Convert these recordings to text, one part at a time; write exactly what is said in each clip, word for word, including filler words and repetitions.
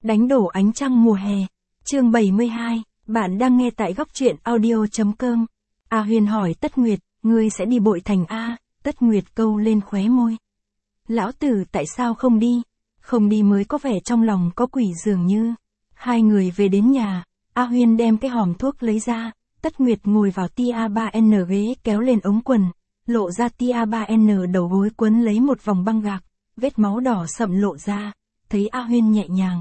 Đánh đổ ánh trăng mùa hè. Chương bảy mươi hai, bạn đang nghe tại góc truyện audio.com. A Huyên hỏi Tất Nguyệt, ngươi sẽ đi Bội Thành a? Tất Nguyệt câu lên khóe môi. Lão tử tại sao không đi? Không đi mới có vẻ trong lòng có quỷ dường như. Hai người về đến nhà, A Huyên đem cái hòm thuốc lấy ra, Tất Nguyệt ngồi vào tia ba en ghế kéo lên ống quần, lộ ra tia ba en đầu gối quấn lấy một vòng băng gạc, vết máu đỏ sậm lộ ra, thấy A Huyên nhẹ nhàng.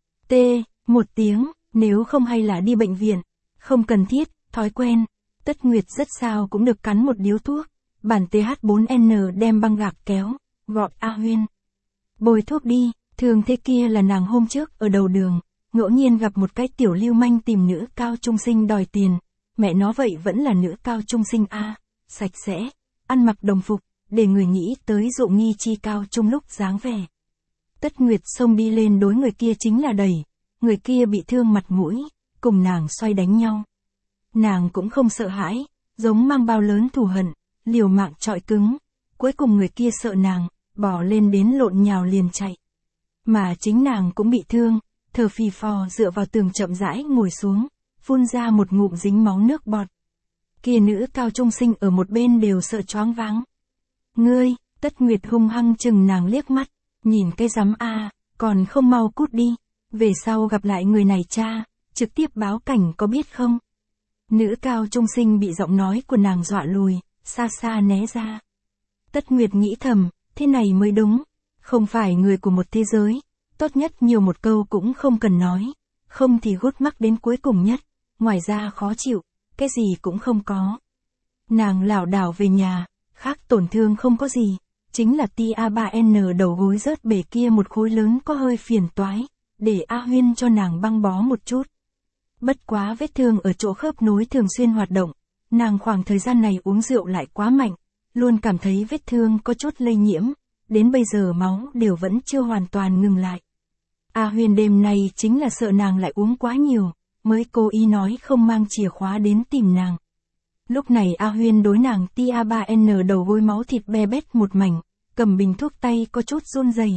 Tê, một tiếng, nếu không hay là đi bệnh viện, không cần thiết, thói quen. Tất Nguyệt rất sao cũng được cắn một điếu thuốc, bản tê hát bốn en đem băng gạc kéo, gọi A Huyên. Bôi thuốc đi, thường thế kia là nàng hôm trước ở đầu đường, ngẫu nhiên gặp một cái tiểu lưu manh tìm nữ cao trung sinh đòi tiền, mẹ nó vậy vẫn là nữ cao trung sinh a, sạch sẽ, ăn mặc đồng phục, để người nghĩ tới dụ nghi chi cao trung lúc dáng vẻ. Tất Nguyệt xông đi lên đối người kia chính là đẩy, người kia bị thương mặt mũi, cùng nàng xoay đánh nhau. Nàng cũng không sợ hãi, giống mang bao lớn thù hận, liều mạng trọi cứng, cuối cùng người kia sợ nàng, bỏ lên đến lộn nhào liền chạy. Mà chính nàng cũng bị thương, thở phì phò dựa vào tường chậm rãi ngồi xuống, phun ra một ngụm dính máu nước bọt. Kia nữ cao trung sinh ở một bên đều sợ choáng váng. Ngươi, Tất Nguyệt hung hăng chừng nàng liếc mắt, nhìn cái rắm a, còn không mau cút đi, về sau gặp lại người này cha, trực tiếp báo cảnh có biết không? Nữ cao trung sinh bị giọng nói của nàng dọa lùi, xa xa né ra. Tất Nguyệt nghĩ thầm, thế này mới đúng, không phải người của một thế giới, tốt nhất nhiều một câu cũng không cần nói, không thì gút mắc đến cuối cùng nhất, ngoài ra khó chịu, cái gì cũng không có. Nàng lảo đảo về nhà, khác tổn thương không có gì, chính là tia ba en đầu gối rớt bể kia một khối lớn có hơi phiền toái, để A Huyên cho nàng băng bó một chút. Bất quá vết thương ở chỗ khớp nối thường xuyên hoạt động, nàng khoảng thời gian này uống rượu lại quá mạnh, luôn cảm thấy vết thương có chút lây nhiễm, đến bây giờ máu đều vẫn chưa hoàn toàn ngừng lại. A Huyên đêm nay chính là sợ nàng lại uống quá nhiều, mới cố ý nói không mang chìa khóa đến tìm nàng. Lúc này A Huyên đối nàng tia ba en đầu gối máu thịt be bét một mảnh, cầm bình thuốc tay có chút run rẩy.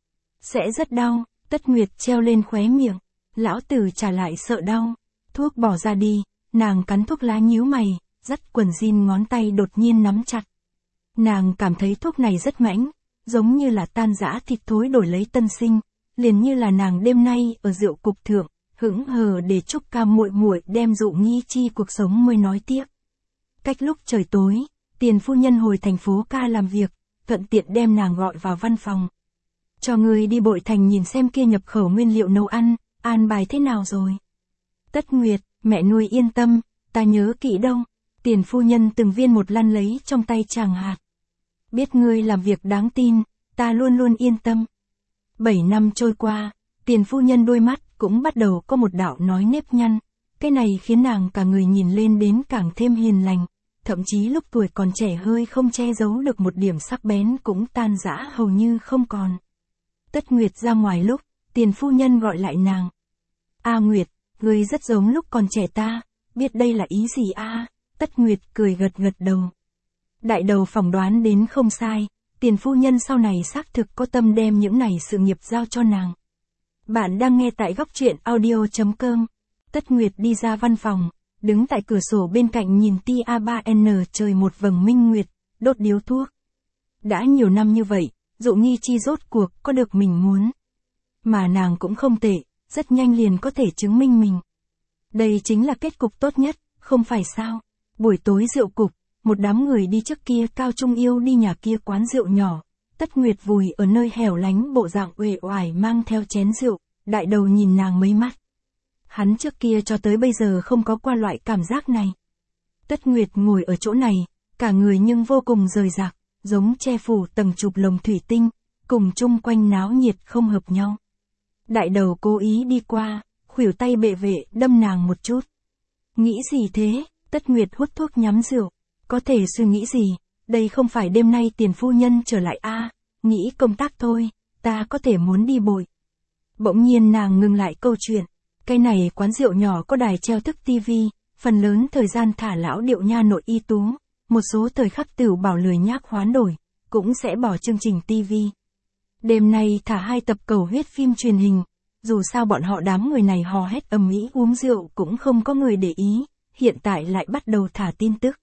Sẽ rất đau, Tất Nguyệt treo lên khóe miệng, lão tử trả lại sợ đau, thuốc bỏ ra đi, nàng cắn thuốc lá nhíu mày, dắt quần jean ngón tay đột nhiên nắm chặt. Nàng cảm thấy thuốc này rất mãnh, giống như là tan rã thịt thối đổi lấy tân sinh, liền như là nàng đêm nay ở rượu cục thượng, hững hờ để Trúc Ca muội muội đem dụ nghi chi cuộc sống mới nói tiếp. Cách lúc trời tối, Tiền phu nhân hồi thành phố ca làm việc, thuận tiện đem nàng gọi vào văn phòng. Cho người đi Bội Thành nhìn xem kia nhập khẩu nguyên liệu nấu ăn, an bài thế nào rồi. Tất Nguyệt, mẹ nuôi yên tâm, ta nhớ kỹ đâu. Tiền phu nhân từng viên một lăn lấy trong tay chàng hạt. Biết ngươi làm việc đáng tin, ta luôn luôn yên tâm. Bảy năm trôi qua, tiền phu nhân đôi mắt cũng bắt đầu có một đạo nói nếp nhăn. Cái này khiến nàng cả người nhìn lên đến càng thêm hiền lành. Thậm chí lúc tuổi còn trẻ hơi không che giấu được một điểm sắc bén cũng tan rã hầu như không còn. Tất Nguyệt ra ngoài lúc, tiền phu nhân gọi lại nàng. A Nguyệt, ngươi rất giống lúc còn trẻ ta, biết đây là ý gì a? Tất Nguyệt cười gật gật đầu. Đại đầu phỏng đoán đến không sai, tiền phu nhân sau này xác thực có tâm đem những này sự nghiệp giao cho nàng. Bạn đang nghe tại góc truyện audio.com. Tất Nguyệt đi ra văn phòng, đứng tại cửa sổ bên cạnh nhìn tia ba en trời một vầng minh nguyệt, đốt điếu thuốc. Đã nhiều năm như vậy, dụ nghi chi rốt cuộc có được mình muốn. Mà nàng cũng không tệ, rất nhanh liền có thể chứng minh mình. Đây chính là kết cục tốt nhất, không phải sao? Buổi tối rượu cục, một đám người đi trước kia cao trung yêu đi nhà kia quán rượu nhỏ. Tất Nguyệt vùi ở nơi hẻo lánh bộ dạng uể oải mang theo chén rượu, đại đầu nhìn nàng mấy mắt. Hắn trước kia cho tới bây giờ không có qua loại cảm giác này. Tất Nguyệt ngồi ở chỗ này, cả người nhưng vô cùng rời rạc, giống che phủ tầng chụp lồng thủy tinh, cùng chung quanh náo nhiệt không hợp nhau. Đại đầu cố ý đi qua, khuỷu tay bệ vệ đâm nàng một chút. Nghĩ gì thế? Tất Nguyệt hút thuốc nhắm rượu. Có thể suy nghĩ gì? Đây không phải đêm nay tiền phu nhân trở lại a, à, nghĩ công tác thôi, ta có thể muốn đi Bội. Bỗng nhiên nàng ngừng lại câu chuyện. Cái này quán rượu nhỏ có đài treo thức tivi, phần lớn thời gian thả lão điệu nha nội y tú, một số thời khắc Tửu Bảo lười nhác hoán đổi, cũng sẽ bỏ chương trình tivi. Đêm nay thả hai tập cầu huyết phim truyền hình, dù sao bọn họ đám người này hò hét ầm ĩ uống rượu cũng không có người để ý, hiện tại lại bắt đầu thả tin tức.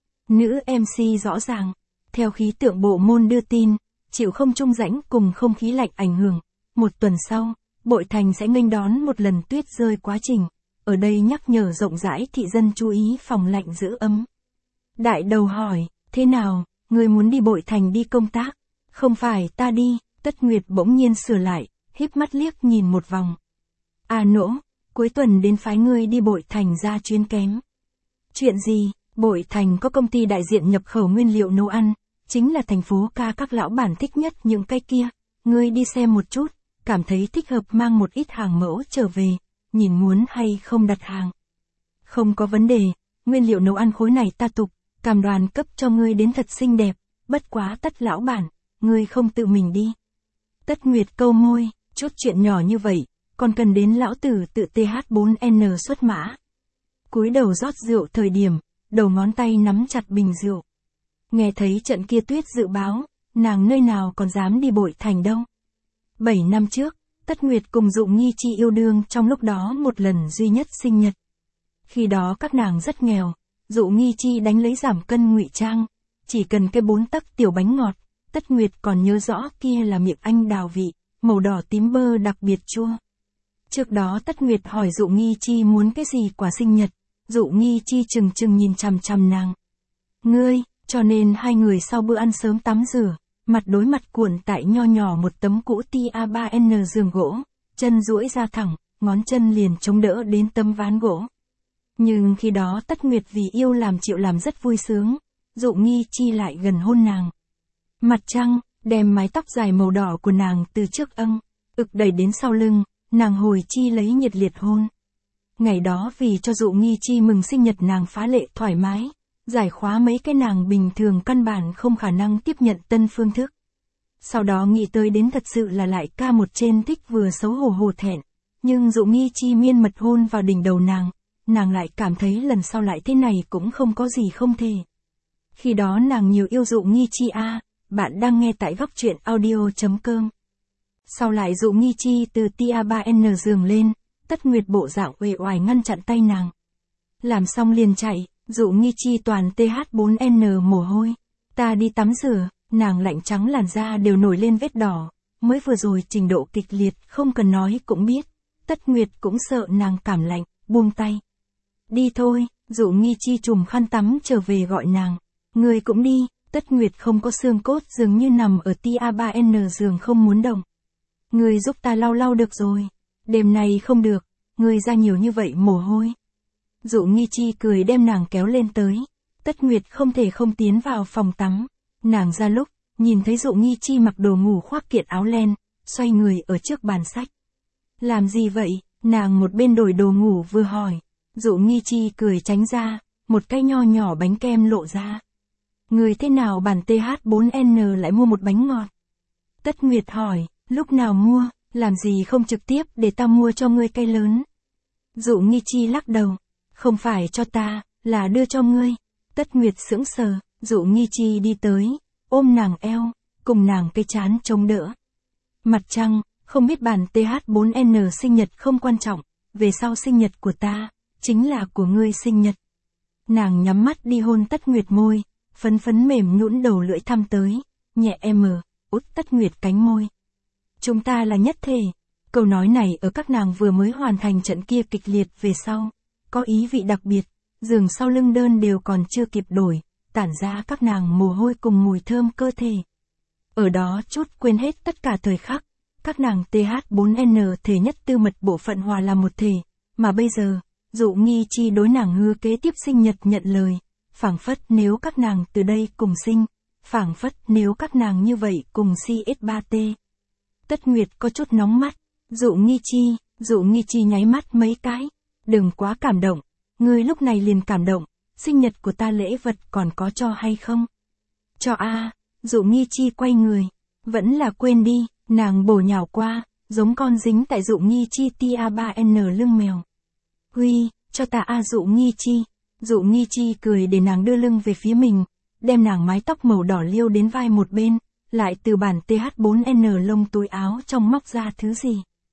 Nữ em xê rõ ràng, theo khí tượng bộ môn đưa tin, chịu không trung rãnh cùng không khí lạnh ảnh hưởng, một tuần sau, Bội Thành sẽ nghênh đón một lần tuyết rơi quá trình, ở đây nhắc nhở rộng rãi thị dân chú ý phòng lạnh giữ ấm. Đại đầu hỏi, thế nào, người muốn đi Bội Thành đi công tác? Không phải ta đi, Tất Nguyệt bỗng nhiên sửa lại, híp mắt liếc nhìn một vòng. À nỗ, cuối tuần đến phái ngươi đi Bội Thành ra chuyến kém. Chuyện gì? Bội Thành có công ty đại diện nhập khẩu nguyên liệu nấu ăn, chính là thành phố ca các lão bản thích nhất những cái kia. Ngươi đi xem một chút, cảm thấy thích hợp mang một ít hàng mẫu trở về, nhìn muốn hay không đặt hàng. Không có vấn đề, nguyên liệu nấu ăn khối này ta tục, cam đoan cấp cho ngươi đến thật xinh đẹp, bất quá Tất lão bản, ngươi không tự mình đi. Tất Nguyệt câu môi, chút chuyện nhỏ như vậy, còn cần đến lão tử tự tê hát bốn en xuất mã. Cúi đầu rót rượu thời điểm, đầu ngón tay nắm chặt bình rượu. Nghe thấy trận kia tuyết dự báo, nàng nơi nào còn dám đi Bội Thành đâu. Bảy năm trước, Tất Nguyệt cùng Dụng Nghi Chi yêu đương trong lúc đó một lần duy nhất sinh nhật. Khi đó các nàng rất nghèo, Dụng Nghi Chi đánh lấy giảm cân ngụy trang, chỉ cần cái bốn tấc tiểu bánh ngọt, Tất Nguyệt còn nhớ rõ kia là miệng anh đào vị, màu đỏ tím bơ đặc biệt chua. Trước đó Tất Nguyệt hỏi Dụng Nghi Chi muốn cái gì quà sinh nhật, Dụng Nghi Chi chừng chừng nhìn chằm chằm nàng. Ngươi, cho nên hai người sau bữa ăn sớm tắm rửa, mặt đối mặt cuộn tại nho nhỏ một tấm cũ T A ba N giường gỗ, chân duỗi ra thẳng, ngón chân liền chống đỡ đến tấm ván gỗ. Nhưng khi đó Tất Nguyệt vì yêu làm chịu làm rất vui sướng, Dụng Nghi Chi lại gần hôn nàng. Mặt trăng, đem mái tóc dài màu đỏ của nàng từ trước âng, ực đẩy đến sau lưng, nàng hồi chi lấy nhiệt liệt hôn. Ngày đó vì cho Dụng Nghi Chi mừng sinh nhật nàng phá lệ thoải mái, giải khóa mấy cái nàng bình thường căn bản không khả năng tiếp nhận tân phương thức. Sau đó nghĩ tới đến thật sự là lại ca một trên thích vừa xấu hổ hổ thẹn, nhưng Dụng Nghi Chi miên mật hôn vào đỉnh đầu nàng, nàng lại cảm thấy lần sau lại thế này cũng không có gì không thể. Khi đó nàng nhiều yêu Dụng Nghi Chi a, à, bạn đang nghe tại góc truyện audio chấm com. Sau lại Dụng Nghi Chi từ T A ba N giường lên, Tất Nguyệt bộ dạng uể oải ngăn chặn tay nàng. Làm xong liền chạy, Dụng Nghi Chi toàn T H bốn N mồ hôi. Ta đi tắm rửa, nàng lạnh trắng làn da đều nổi lên vết đỏ, mới vừa rồi trình độ kịch liệt không cần nói cũng biết. Tất Nguyệt cũng sợ nàng cảm lạnh, buông tay. Đi thôi, Dụng Nghi Chi trùm khăn tắm trở về gọi nàng. Người cũng đi, Tất Nguyệt không có xương cốt dường như nằm ở T A ba N giường không muốn động. Người giúp ta lau lau được rồi. Đêm này không được, người ra nhiều như vậy mồ hôi. Dụng Nghi Chi cười đem nàng kéo lên tới. Tất Nguyệt không thể không tiến vào phòng tắm. Nàng ra lúc, nhìn thấy Dụng Nghi Chi mặc đồ ngủ khoác kiện áo len, xoay người ở trước bàn sách. Làm gì vậy? Nàng một bên đổi đồ ngủ vừa hỏi. Dụng Nghi Chi cười tránh ra, một cái nho nhỏ bánh kem lộ ra. Người thế nào bản T H bốn N lại mua một bánh ngọt? Tất Nguyệt hỏi, lúc nào mua, làm gì không trực tiếp để ta mua cho ngươi cây lớn? Dụng Nghi Chi lắc đầu, không phải cho ta, là đưa cho ngươi. Tất Nguyệt sững sờ, Dụng Nghi Chi đi tới, ôm nàng eo, cùng nàng cây trán chống đỡ. Mặt trăng, không biết bản T H bốn N sinh nhật không quan trọng, về sau sinh nhật của ta, chính là của ngươi sinh nhật. Nàng nhắm mắt đi hôn Tất Nguyệt môi, phấn phấn mềm nhũn đầu lưỡi thăm tới, nhẹ em út Tất Nguyệt cánh môi. Chúng ta là nhất thể. Câu nói này ở các nàng vừa mới hoàn thành trận kia kịch liệt về sau, có ý vị đặc biệt, giường sau lưng đơn đều còn chưa kịp đổi, tản ra các nàng mồ hôi cùng mùi thơm cơ thể. Ở đó chút quên hết tất cả thời khắc, các nàng T H bốn N thể nhất tư mật bộ phận hòa là một thể, mà bây giờ, Dụng Nghi Chi đối nàng hứa kế tiếp sinh nhật nhận lời, phảng phất nếu các nàng từ đây cùng sinh, phảng phất nếu các nàng như vậy cùng C S ba T. Tất Nguyệt có chút nóng mắt, Dụng Nghi Chi, Dụng Nghi Chi nháy mắt mấy cái, đừng quá cảm động, ngươi lúc này liền cảm động, sinh nhật của ta lễ vật còn có cho hay không? Cho a, à, Dụng Nghi Chi quay người, vẫn là quên đi, nàng bổ nhào qua, giống con dính tại Dụng Nghi Chi T A ba N lưng mèo. Huy, cho ta a à Dụng Nghi Chi, Dụng Nghi Chi cười để nàng đưa lưng về phía mình, đem nàng mái tóc màu đỏ liêu đến vai một bên, lại từ bản T H bốn N lông túi áo trong móc ra thứ gì.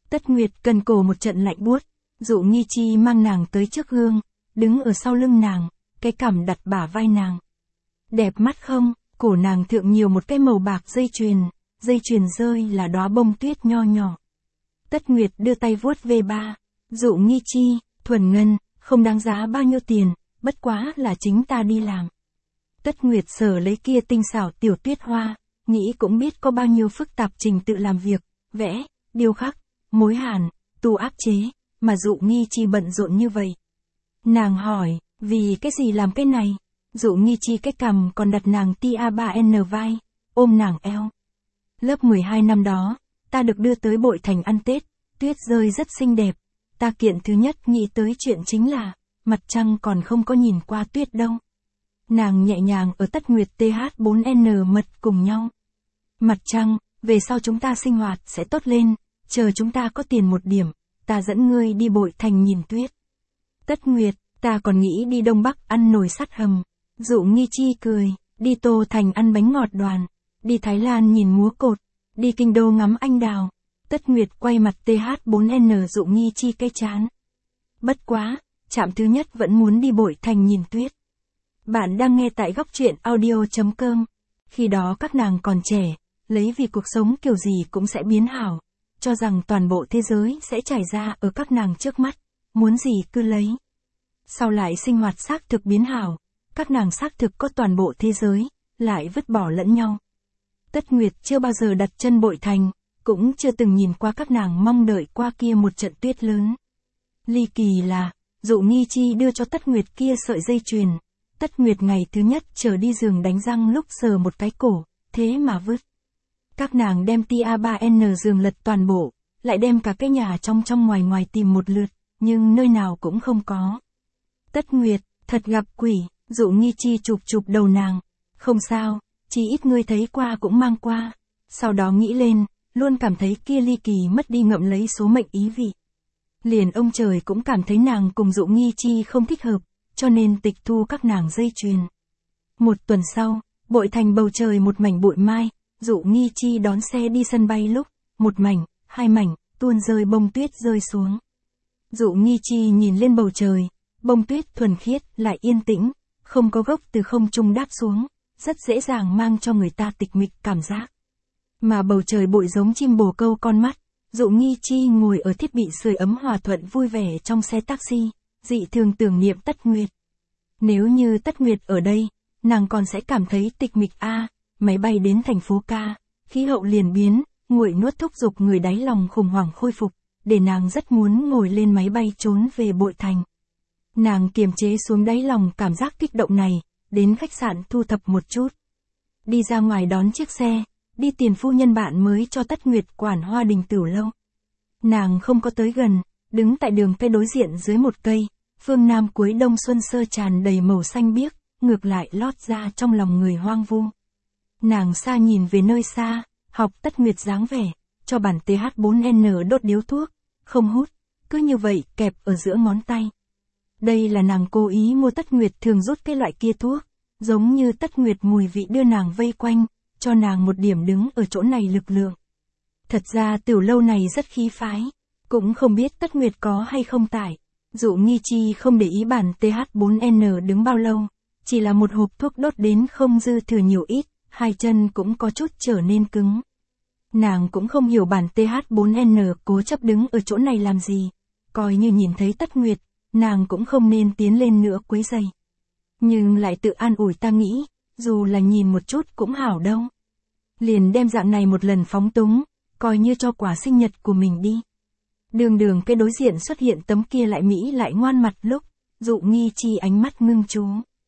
Tất Nguyệt cần cổ một trận lạnh buốt, Dụ Nghi Chi mang nàng tới trước gương, đứng ở sau lưng nàng, cái cằm đặt bả vai nàng. Đẹp mắt không? Cổ nàng thượng nhiều một cái màu bạc dây chuyền, dây chuyền rơi là đóa bông tuyết nho nhỏ. Tất Nguyệt đưa tay vuốt về ba. Dụ Nghi Chi, thuần ngân, không đáng giá bao nhiêu tiền, bất quá là chính ta đi làm. Tất Nguyệt sờ lấy kia tinh xảo tiểu tuyết hoa, nghĩ cũng biết có bao nhiêu phức tạp trình tự làm việc, vẽ, điêu khắc, mối hàn, tu áp chế, mà Dụ Nghi Chi bận rộn như vậy. Nàng hỏi, vì cái gì làm cái này? Dụ Nghi Chi cái cằm còn đặt nàng tia ba N vai, ôm nàng eo. Lớp mười hai năm đó, ta được đưa tới Bội Thành ăn Tết, tuyết rơi rất xinh đẹp. Ta kiện thứ nhất nghĩ tới chuyện chính là, mặt trăng còn không có nhìn qua tuyết đâu. Nàng nhẹ nhàng ở Tất Nguyệt T H bốn N mật cùng nhau. Mặt trăng, về sau chúng ta sinh hoạt sẽ tốt lên, chờ chúng ta có tiền một điểm, ta dẫn ngươi đi Bội Thành nhìn tuyết. Tất Nguyệt, ta còn nghĩ đi Đông Bắc ăn nồi sắt hầm. Dụ Nghi Chi cười, đi Tô Thành ăn bánh ngọt đoàn, đi Thái Lan nhìn múa cột, đi Kinh Đô ngắm anh đào. Tất Nguyệt quay mặt T H bốn N Dụ Nghi Chi cái chán. Bất quá, trạm thứ nhất vẫn muốn đi Bội Thành nhìn tuyết. Bạn đang nghe tại góc truyện audio chấm com. Khi đó các nàng còn trẻ, lấy vì cuộc sống kiểu gì cũng sẽ biến hảo, cho rằng toàn bộ thế giới sẽ trải ra ở các nàng trước mắt, muốn gì cứ lấy. Sau lại sinh hoạt xác thực biến hảo, các nàng xác thực có toàn bộ thế giới, lại vứt bỏ lẫn nhau. Tất Nguyệt chưa bao giờ đặt chân Bội Thành, cũng chưa từng nhìn qua các nàng mong đợi qua kia một trận tuyết lớn. Ly kỳ là, Dụ Nghi Chi đưa cho Tất Nguyệt kia sợi dây chuyền. Tất Nguyệt ngày thứ nhất chờ đi giường đánh răng lúc sờ một cái cổ, thế mà vứt. Các nàng đem tia ba N giường lật toàn bộ, lại đem cả cái nhà trong trong ngoài ngoài tìm một lượt, nhưng nơi nào cũng không có. Tất Nguyệt, thật gặp quỷ, Dụ Nghi Chi chụp chụp đầu nàng. Không sao, chỉ ít ngươi thấy qua cũng mang qua. Sau đó nghĩ lên, luôn cảm thấy kia ly kỳ mất đi ngậm lấy số mệnh ý vị. Liền ông trời cũng cảm thấy nàng cùng Dụ Nghi Chi không thích hợp, cho nên tịch thu các nàng dây chuyền. Một tuần sau, Bội Thành bầu trời một mảnh bụi mai, Dụ Nghi Chi đón xe đi sân bay lúc, một mảnh, hai mảnh, tuôn rơi bông tuyết rơi xuống. Dụ Nghi Chi nhìn lên bầu trời, bông tuyết thuần khiết lại yên tĩnh, không có gốc từ không trung đáp xuống, rất dễ dàng mang cho người ta tịch mịch cảm giác. Mà bầu trời bụi giống chim bồ câu con mắt, Dụ Nghi Chi ngồi ở thiết bị sưởi ấm hòa thuận vui vẻ trong xe taxi, dị thường tưởng niệm Tất Nguyệt. Nếu như Tất Nguyệt ở đây, nàng còn sẽ cảm thấy tịch mịch a, máy bay đến thành phố ca, khí hậu liền biến, nguội nuốt thúc giục người đáy lòng khủng hoảng khôi phục, để nàng rất muốn ngồi lên máy bay trốn về Bội Thành. Nàng kiềm chế xuống đáy lòng cảm giác kích động này, đến khách sạn thu thập một chút. Đi ra ngoài đón chiếc xe, đi tiền phu nhân bạn mới cho Tất Nguyệt quản Hoa Đình Tửu Lâu. Nàng không có tới gần, đứng tại đường cây đối diện dưới một cây, phương nam cuối đông xuân sơ tràn đầy màu xanh biếc, ngược lại lót ra trong lòng người hoang vu. Nàng xa nhìn về nơi xa, học Tất Nguyệt dáng vẻ, cho bản T H bốn N đốt điếu thuốc, không hút, cứ như vậy kẹp ở giữa ngón tay. Đây là nàng cố ý mua Tất Nguyệt thường rút cái loại kia thuốc, giống như Tất Nguyệt mùi vị đưa nàng vây quanh, cho nàng một điểm đứng ở chỗ này lực lượng. Thật ra tiểu lâu này rất khí phái, cũng không biết Tất Nguyệt có hay không tải. Dụ Nghi Chi không để ý bản T H bốn N đứng bao lâu, chỉ là một hộp thuốc đốt đến không dư thừa nhiều ít, hai chân cũng có chút trở nên cứng. Nàng cũng không hiểu bản T H bốn N cố chấp đứng ở chỗ này làm gì, coi như nhìn thấy Tất Nguyệt, nàng cũng không nên tiến lên nữa quấy rầy. Nhưng lại tự an ủi ta nghĩ, dù là nhìn một chút cũng hảo đâu. Liền đem dạng này một lần phóng túng, coi như cho quả sinh nhật của mình đi. Đường đường cái đối diện xuất hiện tấm kia lại mỹ lại ngoan mặt lúc, Dụ Nghi Chi ánh mắt ngưng chú.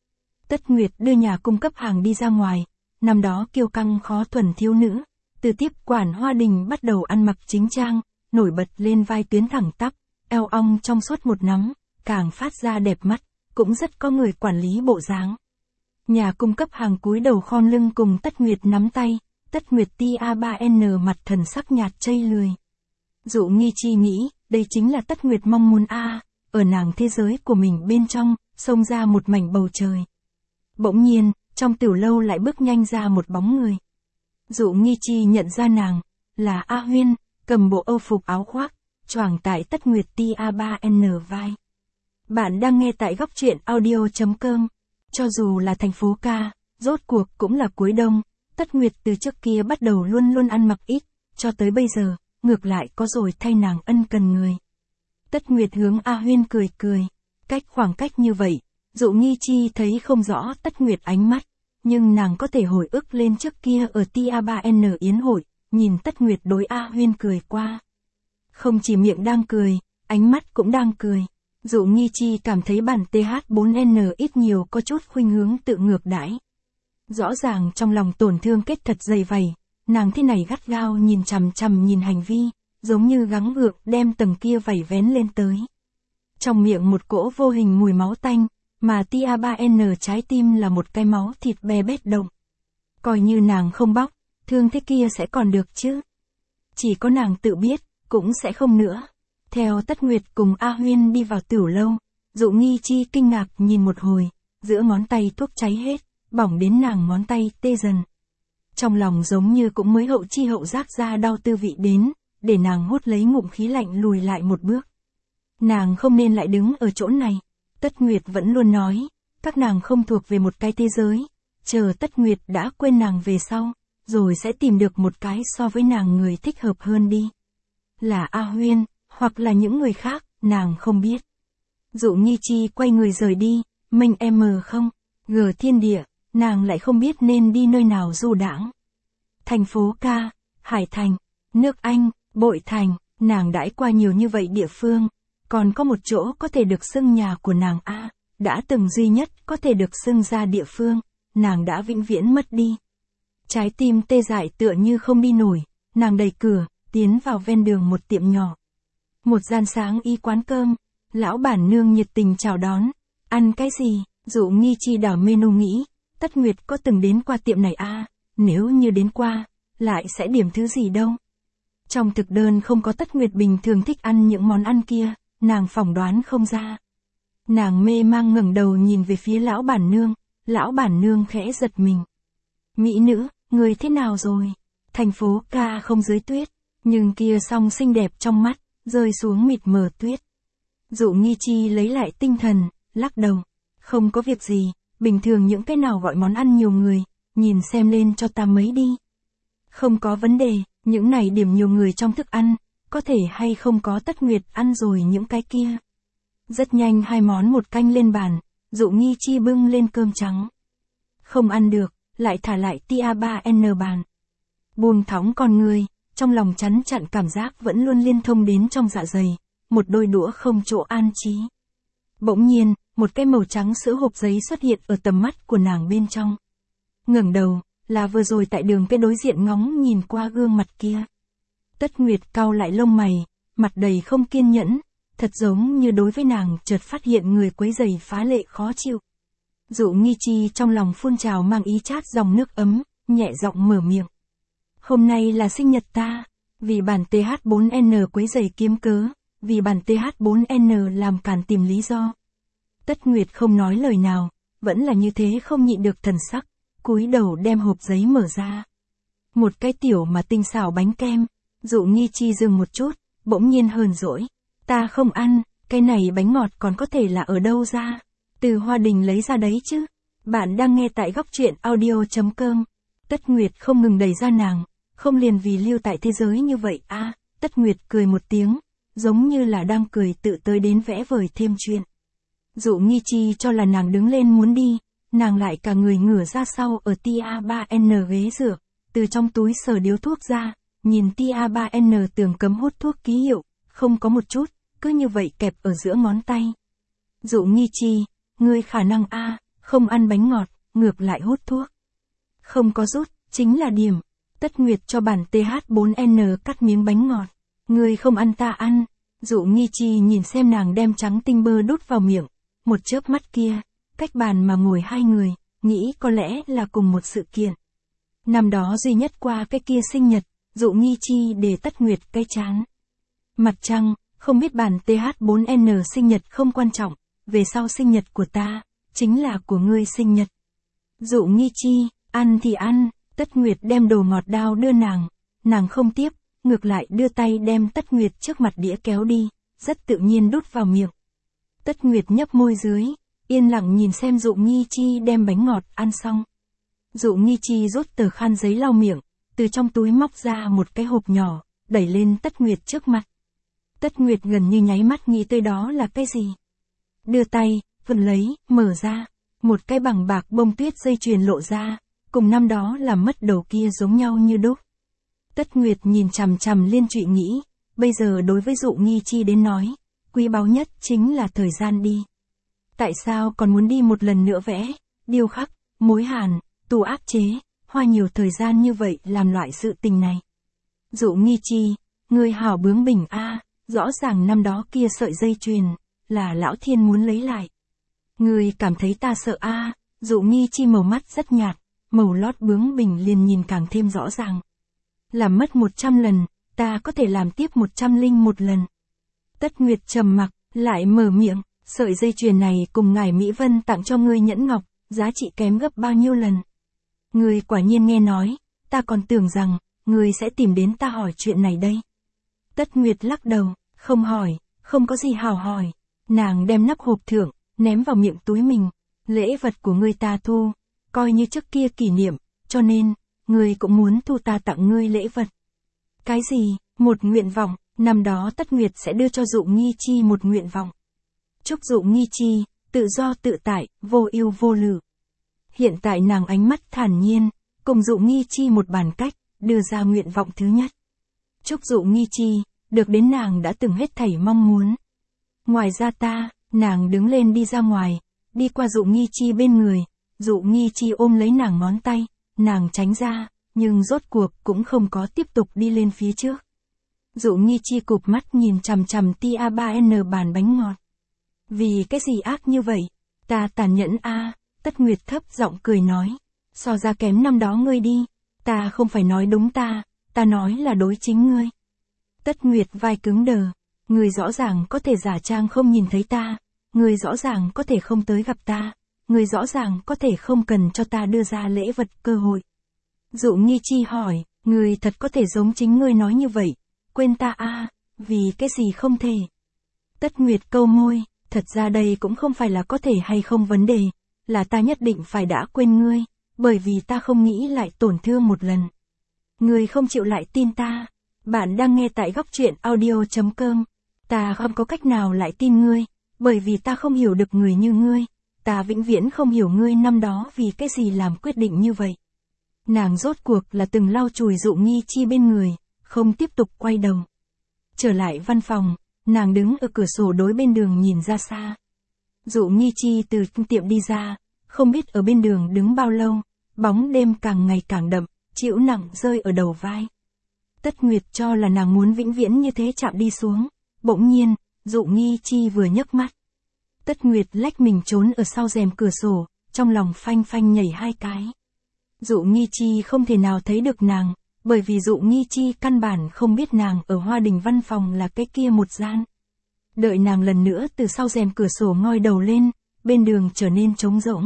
Tất Nguyệt đưa nhà cung cấp hàng đi ra ngoài, năm đó kiêu căng khó thuần thiếu nữ, từ tiếp quản Hoa Đình bắt đầu ăn mặc chính trang, nổi bật lên vai tuyến thẳng tắp, eo ong trong suốt một nắm, càng phát ra đẹp mắt, cũng rất có người quản lý bộ dáng. Nhà cung cấp hàng cúi đầu khom lưng cùng Tất Nguyệt nắm tay, Tất Nguyệt tia ba N mặt thần sắc nhạt chây lười. Dụ Nghi Chi nghĩ, đây chính là Tất Nguyệt mong muốn a, ở nàng thế giới của mình bên trong, xông ra một mảnh bầu trời. Bỗng nhiên, trong tiểu lâu lại bước nhanh ra một bóng người. Dụ Nghi Chi nhận ra nàng, là A Huyên, cầm bộ âu phục áo khoác, choàng tại Tất Nguyệt T A ba N vai. Bạn đang nghe tại góc truyện audio.com. Cho dù là thành phố ca, rốt cuộc cũng là cuối đông, Tất Nguyệt từ trước kia bắt đầu luôn luôn ăn mặc ít, cho tới bây giờ, ngược lại có rồi thay nàng ân cần người. Tất Nguyệt hướng A Huyên cười cười, cách khoảng cách như vậy, Dụ Nghi Chi thấy không rõ Tất Nguyệt ánh mắt, nhưng nàng có thể hồi ức lên trước kia ở T A ba N yến hội, nhìn Tất Nguyệt đối A Huyên cười qua. Không chỉ miệng đang cười, ánh mắt cũng đang cười. Dụ Nghi Chi cảm thấy bản T H bốn N ít nhiều có chút khuynh hướng tự ngược đãi. Rõ ràng trong lòng tổn thương kết thật dày vầy, nàng thế này gắt gao nhìn chằm chằm nhìn hành vi, giống như gắng gượng đem tầng kia vảy vén lên tới. Trong miệng một cỗ vô hình mùi máu tanh, mà T A ba N trái tim là một cái máu thịt be bét động. Coi như nàng không bóc, thương thế kia sẽ còn được chứ. Chỉ có nàng tự biết, cũng sẽ không nữa. Theo Tất Nguyệt cùng A Huyên đi vào tiểu lâu, Dụ Nghi Chi kinh ngạc nhìn một hồi, giữa ngón tay thuốc cháy hết, bỏng đến nàng ngón tay tê dần. Trong lòng giống như cũng mới hậu chi hậu giác ra đau tư vị đến, để nàng hút lấy ngụm khí lạnh lùi lại một bước. Nàng không nên lại đứng ở chỗ này. Tất Nguyệt vẫn luôn nói, các nàng không thuộc về một cái thế giới, chờ Tất Nguyệt đã quên nàng về sau, rồi sẽ tìm được một cái so với nàng người thích hợp hơn đi. Là A Huyên, hoặc là những người khác, nàng không biết. Dụ Nghi Chi quay người rời đi, mình em không, gờ thiên địa, nàng lại không biết nên đi nơi nào du đãng. Thành phố ca, Hải Thành, nước Anh, Bội Thành, nàng đãi qua nhiều như vậy địa phương, còn có một chỗ có thể được xưng nhà của nàng A, đã từng duy nhất có thể được xưng ra địa phương, nàng đã vĩnh viễn mất đi. Trái tim tê dại tựa như không đi nổi, nàng đẩy cửa, tiến vào ven đường một tiệm nhỏ. Một gian sáng y quán cơm, lão bản nương nhiệt tình chào đón, ăn cái gì, Dụ Nghi Chi đảo menu nghĩ, Tất Nguyệt có từng đến qua tiệm này à, nếu như đến qua, lại sẽ điểm thứ gì đâu. Trong thực đơn không có Tất Nguyệt bình thường thích ăn những món ăn kia, nàng phỏng đoán không ra. Nàng mê mang ngẩng đầu nhìn về phía lão bản nương, lão bản nương khẽ giật mình. Mỹ nữ, người thế nào rồi? Thành phố ca không dưới tuyết, nhưng kia song xinh đẹp trong mắt, rơi xuống mịt mờ tuyết. Dụ Nghi Chi lấy lại tinh thần, lắc đầu. Không có việc gì, bình thường những cái nào gọi món ăn nhiều người, nhìn xem lên cho ta mấy đi. Không có vấn đề, những này điểm nhiều người trong thức ăn, có thể hay không có Tất Nguyệt ăn rồi những cái kia. Rất nhanh hai món một canh lên bàn, Dụ Nghi Chi bưng lên cơm trắng. Không ăn được, lại thả lại T A ba N bàn. Buông thõng con người, trong lòng chắn chặn cảm giác vẫn luôn liên thông đến trong dạ dày, một đôi đũa không chỗ an trí. Bỗng nhiên, một cái màu trắng sữa hộp giấy xuất hiện ở tầm mắt của nàng bên trong. Ngẩng đầu, là vừa rồi tại đường cái đối diện ngóng nhìn qua gương mặt kia. Tất Nguyệt cau lại lông mày, mặt đầy không kiên nhẫn, thật giống như đối với nàng chợt phát hiện người quấy rầy phá lệ khó chịu. Dụ Nghi Chi trong lòng phun trào mang ý chát dòng nước ấm, nhẹ giọng mở miệng. Hôm nay là sinh nhật ta, vì bản T H bốn N quấy rầy kiếm cớ, vì bản T H bốn N làm cản tìm lý do. Tất Nguyệt không nói lời nào, vẫn là như thế không nhịn được thần sắc, cúi đầu đem hộp giấy mở ra. Một cái tiểu mà tinh xảo bánh kem. Dụ Nghi Chi dừng một chút, bỗng nhiên hờn dỗi. Ta không ăn, cái này bánh ngọt còn có thể là ở đâu ra? Từ Hoa Đình lấy ra đấy chứ. Bạn đang nghe tại góc truyện audio.com. Tất Nguyệt không ngừng đẩy ra nàng, không liền vì lưu tại thế giới như vậy à. Tất Nguyệt cười một tiếng, giống như là đang cười tự tới đến vẽ vời thêm chuyện. Dụ Nghi Chi cho là nàng đứng lên muốn đi, nàng lại cả người ngửa ra sau ở T A ba N ghế rửa, từ trong túi sờ điếu thuốc ra. Nhìn T A ba N tường cấm hút thuốc ký hiệu, không có một chút, cứ như vậy kẹp ở giữa ngón tay. Dụ Nghi Chi, ngươi khả năng A, không ăn bánh ngọt, ngược lại hút thuốc. Không có rút, chính là điểm. Tất Nguyệt cho bản T H bốn N cắt miếng bánh ngọt. Ngươi không ăn ta ăn. Dụ Nghi Chi nhìn xem nàng đem trắng tinh bơ đút vào miệng. Một chớp mắt kia, cách bàn mà ngồi hai người, nghĩ có lẽ là cùng một sự kiện. Năm đó duy nhất qua cái kia sinh nhật, Dụ Nghi Chi để Tất Nguyệt cái chán. Mặt trăng, không biết bản T H bốn N sinh nhật không quan trọng, về sau sinh nhật của ta, chính là của ngươi sinh nhật. Dụ Nghi Chi, ăn thì ăn, Tất Nguyệt đem đồ ngọt đao đưa nàng, nàng không tiếp, ngược lại đưa tay đem Tất Nguyệt trước mặt đĩa kéo đi, rất tự nhiên đút vào miệng. Tất Nguyệt nhấp môi dưới, yên lặng nhìn xem Dụ Nghi Chi đem bánh ngọt ăn xong. Dụ Nghi Chi rút tờ khăn giấy lau miệng, từ trong túi móc ra một cái hộp nhỏ, đẩy lên Tất Nguyệt trước mặt. Tất Nguyệt gần như nháy mắt nghĩ tới đó là cái gì. Đưa tay, vươn lấy, mở ra, một cái bằng bạc bông tuyết dây chuyền lộ ra, cùng năm đó làm mất đầu kia giống nhau như đúc. Tất Nguyệt nhìn chằm chằm Liên Trụy nghĩ, bây giờ đối với Dụ Nghi Chi đến nói, quý báu nhất chính là thời gian đi. Tại sao còn muốn đi một lần nữa vẽ, điêu khắc, mối hàn, tù áp chế, hoa nhiều thời gian như vậy làm loại sự tình này. Dụ Nghi Chi, người hảo bướng bỉnh a, rõ ràng năm đó kia sợi dây chuyền, là lão thiên muốn lấy lại. Người cảm thấy ta sợ a? Dụ Nghi Chi màu mắt rất nhạt, màu lót bướng bỉnh liền nhìn càng thêm rõ ràng. Làm mất một trăm lần, ta có thể làm tiếp một trăm linh một lần. Tất Nguyệt trầm mặc, lại mở miệng, sợi dây chuyền này cùng ngài Mỹ Vân tặng cho ngươi nhẫn ngọc, giá trị kém gấp bao nhiêu lần. Ngươi quả nhiên nghe nói, ta còn tưởng rằng, ngươi sẽ tìm đến ta hỏi chuyện này đây. Tất Nguyệt lắc đầu, không hỏi, không có gì hào hỏi. Nàng đem nắp hộp thưởng, ném vào miệng túi mình, lễ vật của ngươi ta thu, coi như trước kia kỷ niệm, cho nên, ngươi cũng muốn thu ta tặng ngươi lễ vật. Cái gì? Một nguyện vọng, năm đó Tất Nguyệt sẽ đưa cho Dụ Nghi Chi một nguyện vọng. Chúc Dụ Nghi Chi, tự do tự tại, vô ưu vô lự. Hiện tại nàng ánh mắt thản nhiên, cùng Dụ Nghi Chi một bàn cách, đưa ra nguyện vọng thứ nhất. Chúc Dụ Nghi Chi, được đến nàng đã từng hết thảy mong muốn. Ngoài ra ta, nàng đứng lên đi ra ngoài, đi qua Dụ Nghi Chi bên người, Dụ Nghi Chi ôm lấy nàng ngón tay, nàng tránh ra, nhưng rốt cuộc cũng không có tiếp tục đi lên phía trước. Dụ Nghi Chi cụp mắt nhìn chằm chằm T A ba N bàn bánh ngọt. Vì cái gì ác như vậy? Ta tàn nhẫn a. Tất Nguyệt thấp giọng cười nói. So ra kém năm đó ngươi đi. Ta không phải nói đúng ta, ta nói là đối chính ngươi. Tất Nguyệt vai cứng đờ. Ngươi rõ ràng có thể giả trang không nhìn thấy ta. Ngươi rõ ràng có thể không tới gặp ta. Ngươi rõ ràng có thể không cần cho ta đưa ra lễ vật cơ hội. Dụ Nghi Chi hỏi, ngươi thật có thể giống chính ngươi nói như vậy, quên ta a, vì cái gì không thể. Tất Nguyệt câu môi, thật ra đây cũng không phải là có thể hay không vấn đề, là ta nhất định phải đã quên ngươi, bởi vì ta không nghĩ lại tổn thương một lần. Ngươi không chịu lại tin ta. Bạn đang nghe tại góc truyện audio chấm com. Ta không có cách nào lại tin ngươi, bởi vì ta không hiểu được người như ngươi. Ta vĩnh viễn không hiểu ngươi năm đó vì cái gì làm quyết định như vậy. Nàng rốt cuộc là từng lau chùi Dụ Nghi Chi bên người, không tiếp tục quay đầu. Trở lại văn phòng, nàng đứng ở cửa sổ đối bên đường nhìn ra xa. Dụ Nghi Chi từ tiệm đi ra, không biết ở bên đường đứng bao lâu, bóng đêm càng ngày càng đậm, chịu nặng rơi ở đầu vai. Tất Nguyệt cho là nàng muốn vĩnh viễn như thế chạm đi xuống, bỗng nhiên, Dụ Nghi Chi vừa nhấc mắt. Tất Nguyệt lách mình trốn ở sau rèm cửa sổ, trong lòng phanh phanh nhảy hai cái. Dụ Nghi Chi không thể nào thấy được nàng, bởi vì Dụ Nghi Chi căn bản không biết nàng ở Hoa Đình văn phòng là cái kia một gian. Đợi nàng lần nữa từ sau rèm cửa sổ ngoi đầu lên, bên đường trở nên trống rỗng.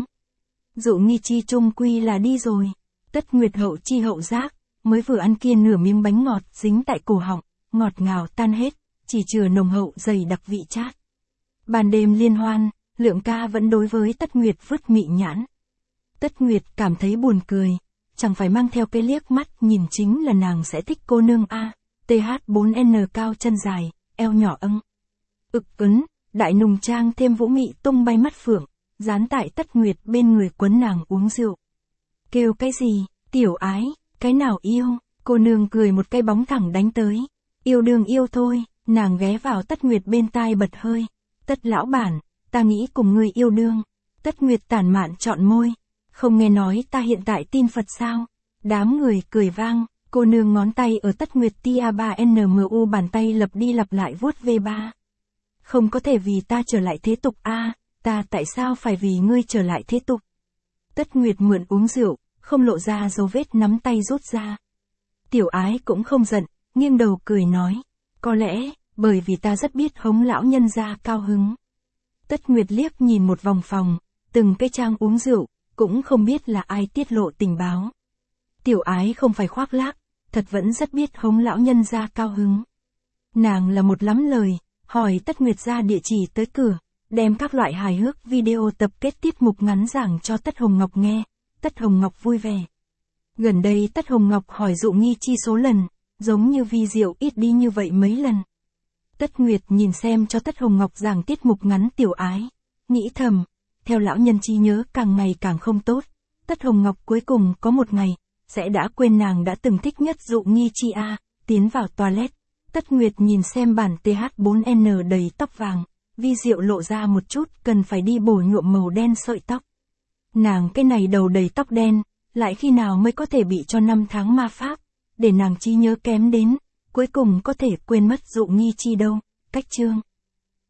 Dụ Nghi Chi chung quy là đi rồi. Tất Nguyệt hậu chi hậu giác, mới vừa ăn kia nửa miếng bánh ngọt dính tại cổ họng, ngọt ngào tan hết, chỉ chừa nồng hậu dày đặc vị chát. Ban đêm liên hoan, Lượng ca vẫn đối với Tất Nguyệt vứt mị nhãn. Tất Nguyệt cảm thấy buồn cười, chẳng phải mang theo cái liếc mắt nhìn chính là nàng sẽ thích cô nương A, T H bốn N cao chân dài, eo nhỏ âng. Ực ấn, đại nùng trang thêm vũ mị tung bay mắt phượng, dán tại Tất Nguyệt bên người quấn nàng uống rượu. Kêu cái gì, tiểu ái, cái nào yêu, cô nương cười một cái bóng thẳng đánh tới. Yêu đương yêu thôi, nàng ghé vào Tất Nguyệt bên tai bật hơi. Tất lão bản, ta nghĩ cùng ngươi yêu đương. Tất Nguyệt tản mạn trọn môi. Không nghe nói ta hiện tại tin Phật sao? Đám người cười vang, cô nương ngón tay ở Tất Nguyệt T A ba N M U bàn tay lặp đi lặp lại vuốt V ba. Không có thể vì ta trở lại thế tục a, ta tại sao phải vì ngươi trở lại thế tục? Tất Nguyệt mượn uống rượu, không lộ ra dấu vết nắm tay rút ra. Tiểu ái cũng không giận, nghiêng đầu cười nói, có lẽ, bởi vì ta rất biết hống lão nhân gia cao hứng. Tất Nguyệt liếc nhìn một vòng phòng, từng cái trang uống rượu, cũng không biết là ai tiết lộ tình báo. Tiểu ái không phải khoác lác, thật vẫn rất biết hống lão nhân gia cao hứng. Nàng là một lắm lời, hỏi Tất Nguyệt ra địa chỉ tới cửa, đem các loại hài hước video tập kết tiết mục ngắn giảng cho Tất Hồng Ngọc nghe. Tất Hồng Ngọc vui vẻ. Gần đây Tất Hồng Ngọc hỏi Dụ Nghi Chi số lần, giống như vi diệu ít đi như vậy mấy lần. Tất Nguyệt nhìn xem cho Tất Hồng Ngọc giảng tiết mục ngắn tiểu ái, nghĩ thầm, theo lão nhân trí nhớ càng ngày càng không tốt, Tất Hồng Ngọc cuối cùng có một ngày, sẽ đã quên nàng đã từng thích nhất Dụ Nghi Chi a. Tiến vào toilet, Tất Nguyệt nhìn xem bản T H bốn N đầy tóc vàng, vi diệu lộ ra một chút cần phải đi bổ nhuộm màu đen sợi tóc. Nàng cái này đầu đầy tóc đen, lại khi nào mới có thể bị cho năm tháng ma pháp, để nàng trí nhớ kém đến, cuối cùng có thể quên mất Dụ Nghi Chi đâu, cách chương.